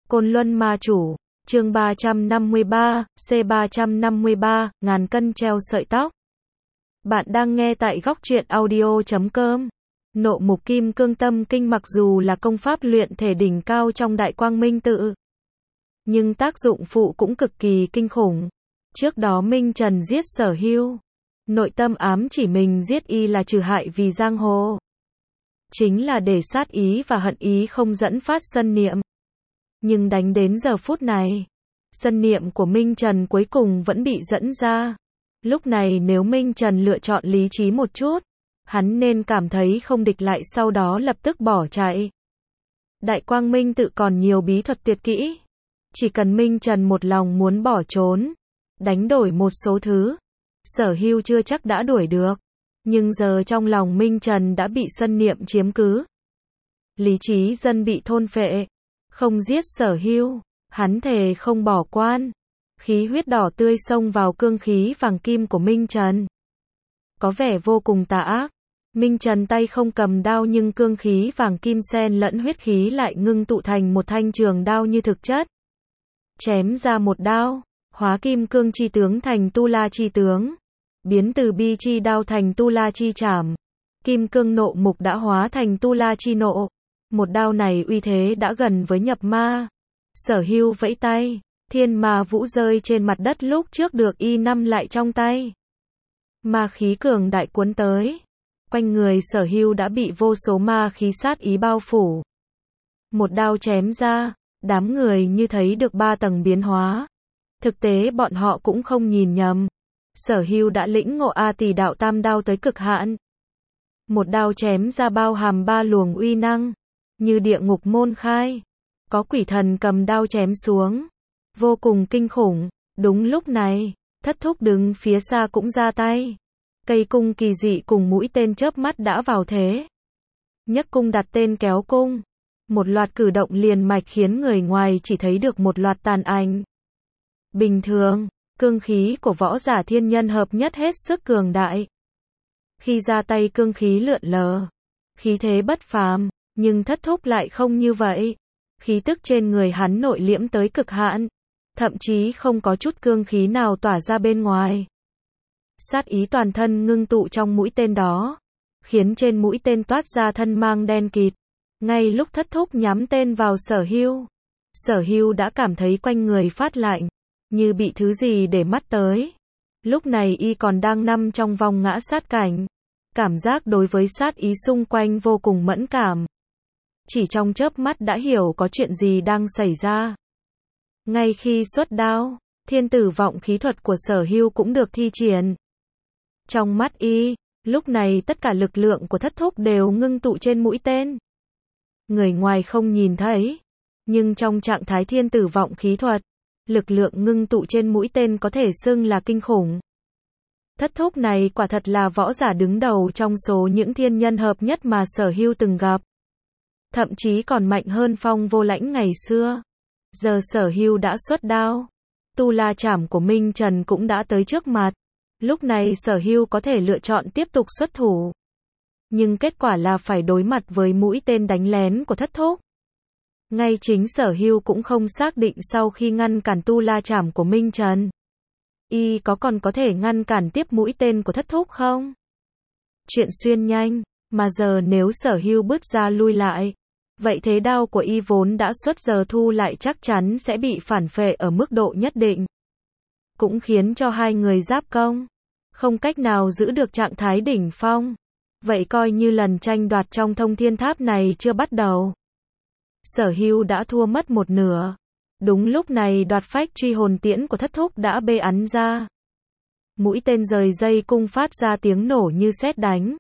Côn Luân Ma Chủ, chương 353, C353, ngàn cân treo sợi tóc. Bạn đang nghe tại góc truyện audio.com. Nộ mục kim cương tâm kinh mặc dù là công pháp luyện thể đỉnh cao trong Đại Quang Minh Tự, nhưng tác dụng phụ cũng cực kỳ kinh khủng. Trước đó Minh Trần giết Sở Hưu, nội tâm ám chỉ mình giết y là trừ hại vì giang hồ, chính là để sát ý và hận ý không dẫn phát sân niệm. Nhưng đánh đến giờ phút này, sân niệm của Minh Trần cuối cùng vẫn bị dẫn ra. Lúc này nếu Minh Trần lựa chọn lý trí một chút, hắn nên cảm thấy không địch lại, sau đó lập tức bỏ chạy. Đại Quang Minh Tự còn nhiều bí thuật tuyệt kỹ, chỉ cần Minh Trần một lòng muốn bỏ trốn, đánh đổi một số thứ, Sở Hưu chưa chắc đã đuổi được. Nhưng giờ trong lòng Minh Trần đã bị sân niệm chiếm cứ, lý trí dân bị thôn phệ. Không giết Sở Hưu, hắn thề không bỏ quan. Khí huyết đỏ tươi xông vào cương khí vàng kim của Minh Trần, có vẻ vô cùng tà ác. Minh Trần tay không cầm đao nhưng cương khí vàng kim xen lẫn huyết khí lại ngưng tụ thành một thanh trường đao như thực chất. Chém ra một đao, hóa kim cương chi tướng thành tu la chi tướng, biến từ bi chi đao thành tu la chi trảm. Kim cương nộ mục đã hóa thành tu la chi nộ. Một đao này uy thế đã gần với nhập ma. Sở Hưu vẫy tay, thiên ma vũ rơi trên mặt đất lúc trước được y nắm lại trong tay. Ma khí cường đại cuốn tới, quanh người Sở Hưu đã bị vô số ma khí sát ý bao phủ. Một đao chém ra, đám người như thấy được 3 tầng biến hóa. Thực tế bọn họ cũng không nhìn nhầm, Sở Hưu đã lĩnh ngộ A Tỳ đạo tam đao tới cực hạn. Một đao chém ra bao hàm 3 luồng uy năng, như địa ngục môn khai, có quỷ thần cầm đao chém xuống, vô cùng kinh khủng. Đúng lúc này, Thất Thúc đứng phía xa cũng ra tay. Cây cung kỳ dị cùng mũi tên chớp mắt đã vào thế. Nhấc cung đặt tên kéo cung. Một loạt cử động liền mạch khiến người ngoài chỉ thấy được một loạt tàn ảnh. Bình thường, cương khí của võ giả thiên nhân hợp nhất hết sức cường đại. Khi ra tay cương khí lượn lờ, khí thế bất phàm. Nhưng Thất Thúc lại không như vậy. Khí tức trên người hắn nội liễm tới cực hạn, thậm chí không có chút cương khí nào tỏa ra bên ngoài. Sát ý toàn thân ngưng tụ trong mũi tên đó, khiến trên mũi tên toát ra thân mang đen kịt. Ngay lúc Thất Thúc nhắm tên vào Sở Hưu, Sở Hưu đã cảm thấy quanh người phát lạnh, như bị thứ gì để mắt tới. Lúc này y còn đang nằm trong vòng ngã sát cảnh, cảm giác đối với sát ý xung quanh vô cùng mẫn cảm. Chỉ trong chớp mắt đã hiểu có chuyện gì đang xảy ra. Ngay khi xuất đao, thiên tử vọng khí thuật của Sở Hưu cũng được thi triển. Trong mắt y, lúc này tất cả lực lượng của Thất Thúc đều ngưng tụ trên mũi tên. Người ngoài không nhìn thấy, nhưng trong trạng thái thiên tử vọng khí thuật, lực lượng ngưng tụ trên mũi tên có thể xưng là kinh khủng. Thất Thúc này quả thật là võ giả đứng đầu trong số những thiên nhân hợp nhất mà Sở Hưu từng gặp. Thậm chí còn mạnh hơn Phong Vô Lãnh ngày xưa. Giờ Sở Hưu đã xuất đao, tu la trảm của Minh Trần cũng đã tới trước mặt. Lúc này Sở Hưu có thể lựa chọn tiếp tục xuất thủ, nhưng kết quả là phải đối mặt với mũi tên đánh lén của Thất Thúc. Ngay chính Sở Hưu cũng không xác định sau khi ngăn cản tu la trảm của Minh Trần, y còn có thể ngăn cản tiếp mũi tên của Thất Thúc không? Chuyện xuyên nhanh, mà giờ nếu Sở Hưu bứt ra lui lại, vậy thế đao của y vốn đã xuất giờ thu lại chắc chắn sẽ bị phản phệ ở mức độ nhất định. Cũng khiến cho hai người giáp công, không cách nào giữ được trạng thái đỉnh phong. Vậy coi như lần tranh đoạt trong Thông Thiên Tháp này chưa bắt đầu. Sở Hưu đã thua mất một nửa. Đúng lúc này đoạt phách truy hồn tiễn của Thất Thúc đã bê ắn ra. Mũi tên rời dây cung phát ra tiếng nổ như sét đánh.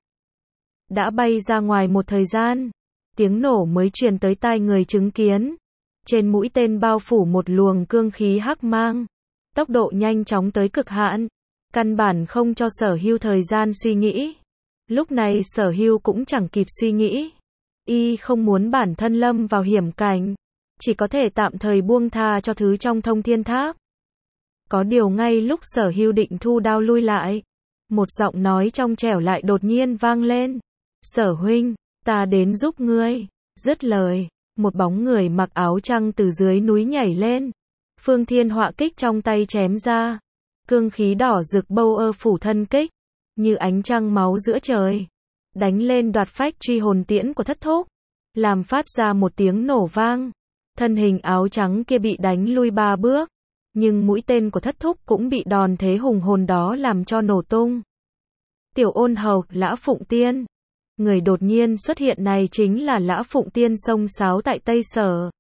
Đã bay ra ngoài một thời gian, tiếng nổ mới truyền tới tai người chứng kiến. Trên mũi tên bao phủ một luồng cương khí hắc mang, tốc độ nhanh chóng tới cực hạn, căn bản không cho Sở Hưu thời gian suy nghĩ. Lúc này Sở Hưu cũng chẳng kịp suy nghĩ, y không muốn bản thân lâm vào hiểm cảnh, chỉ có thể tạm thời buông tha cho thứ trong Thông Thiên Tháp. Có điều ngay lúc Sở Hưu định thu đao lui lại, một giọng nói trong trẻo lại đột nhiên vang lên. Sở huynh, ta đến giúp ngươi. Dứt lời, một bóng người mặc áo trăng từ dưới núi nhảy lên. Phương Thiên họa kích trong tay chém ra. Cương khí đỏ rực bâu ơ phủ thân kích, như ánh trăng máu giữa trời. Đánh lên đoạt phách truy hồn tiễn của Thất Thúc, làm phát ra một tiếng nổ vang. Thân hình áo trắng kia bị đánh lui 3 bước, nhưng mũi tên của Thất Thúc cũng bị đòn thế hùng hồn đó làm cho nổ tung. Tiểu Ôn Hầu, Lã Phụng Tiên. Người đột nhiên xuất hiện này chính là Lã Phụng Tiên xông xáo tại Tây Sở.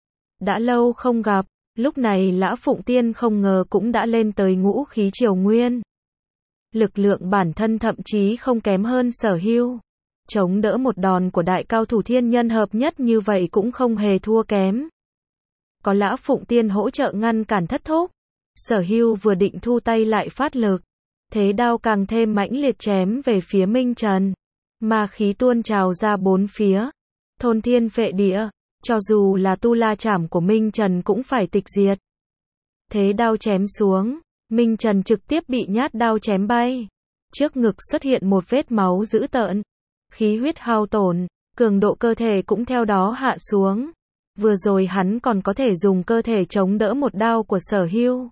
Đã lâu không gặp, lúc này Lã Phụng Tiên không ngờ cũng đã lên tới ngũ khí triều nguyên. Lực lượng bản thân thậm chí không kém hơn Sở Hưu. Chống đỡ một đòn của đại cao thủ thiên nhân hợp nhất như vậy cũng không hề thua kém. Có Lã Phụng Tiên hỗ trợ ngăn cản Thất Thúc, Sở Hưu vừa định thu tay lại phát lực. Thế đao càng thêm mãnh liệt chém về phía Minh Trần. Ma khí tuôn trào ra bốn phía. Thôn thiên phệ địa, cho dù là tu la chảm của Minh Trần cũng phải tịch diệt. Thế đao chém xuống, Minh Trần trực tiếp bị nhát đao chém bay. Trước ngực xuất hiện một vết máu dữ tợn. Khí huyết hao tổn, cường độ cơ thể cũng theo đó hạ xuống. Vừa rồi hắn còn có thể dùng cơ thể chống đỡ một đao của Sở Hưu,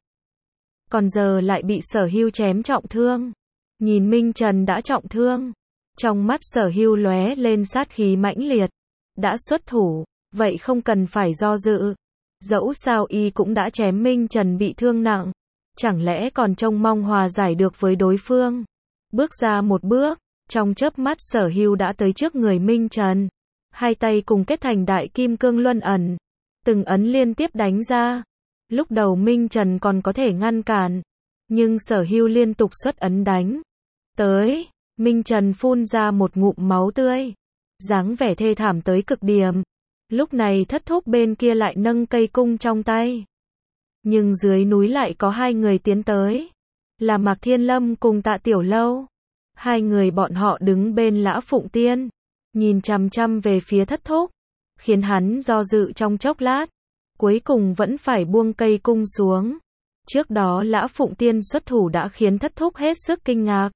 còn giờ lại bị Sở Hưu chém trọng thương. Nhìn Minh Trần đã trọng thương, trong mắt Sở Hưu lóe lên sát khí mãnh liệt. Đã xuất thủ, vậy không cần phải do dự. Dẫu sao y cũng đã chém Minh Trần bị thương nặng, chẳng lẽ còn trông mong hòa giải được với đối phương. Bước ra một bước, trong chớp mắt Sở Hưu đã tới trước người Minh Trần. Hai tay cùng kết thành đại kim cương luân ẩn, từng ấn liên tiếp đánh ra. Lúc đầu Minh Trần còn có thể ngăn cản, nhưng Sở Hưu liên tục xuất ấn đánh tới. Minh Trần phun ra một ngụm máu tươi, dáng vẻ thê thảm tới cực điểm. Lúc này Thất Thúc bên kia lại nâng cây cung trong tay. Nhưng dưới núi lại có 2 người tiến tới, là Mạc Thiên Lâm cùng Tạ Tiểu Lâu. 2 người bọn họ đứng bên Lã Phụng Tiên, nhìn chằm chằm về phía Thất Thúc, khiến hắn do dự trong chốc lát, cuối cùng vẫn phải buông cây cung xuống. Trước đó Lã Phụng Tiên xuất thủ đã khiến Thất Thúc hết sức kinh ngạc.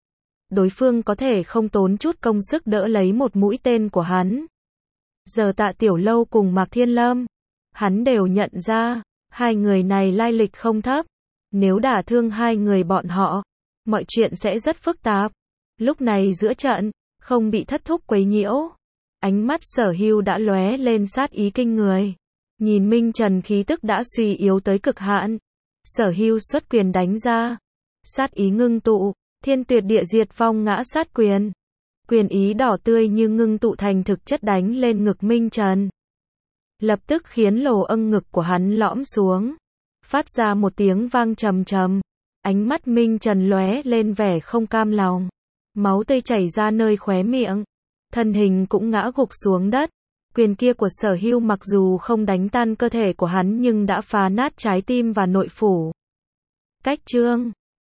Đối phương có thể không tốn chút công sức đỡ lấy một mũi tên của hắn. Giờ Tạ Tiểu Lâu cùng Mạc Thiên Lâm, hắn đều nhận ra, 2 người này lai lịch không thấp. Nếu đả thương 2 người bọn họ, mọi chuyện sẽ rất phức tạp. Lúc này giữa trận, không bị Thất Thúc quấy nhiễu. Ánh mắt Sở Hưu đã lóe lên sát ý kinh người. Nhìn Minh Trần khí tức đã suy yếu tới cực hạn, Sở Hưu xuất quyền đánh ra. Sát ý ngưng tụ, thiên tuyệt địa diệt vong ngã sát quyền. Quyền ý đỏ tươi như ngưng tụ thành thực chất đánh lên ngực Minh Trần. Lập tức khiến lồ âng ngực của hắn lõm xuống, phát ra một tiếng vang trầm trầm. Ánh mắt Minh Trần lóe lên vẻ không cam lòng. Máu tươi chảy ra nơi khóe miệng. Thân hình cũng ngã gục xuống đất. Quyền kia của Sở Hưu mặc dù không đánh tan cơ thể của hắn nhưng đã phá nát trái tim và nội phủ. Cách chương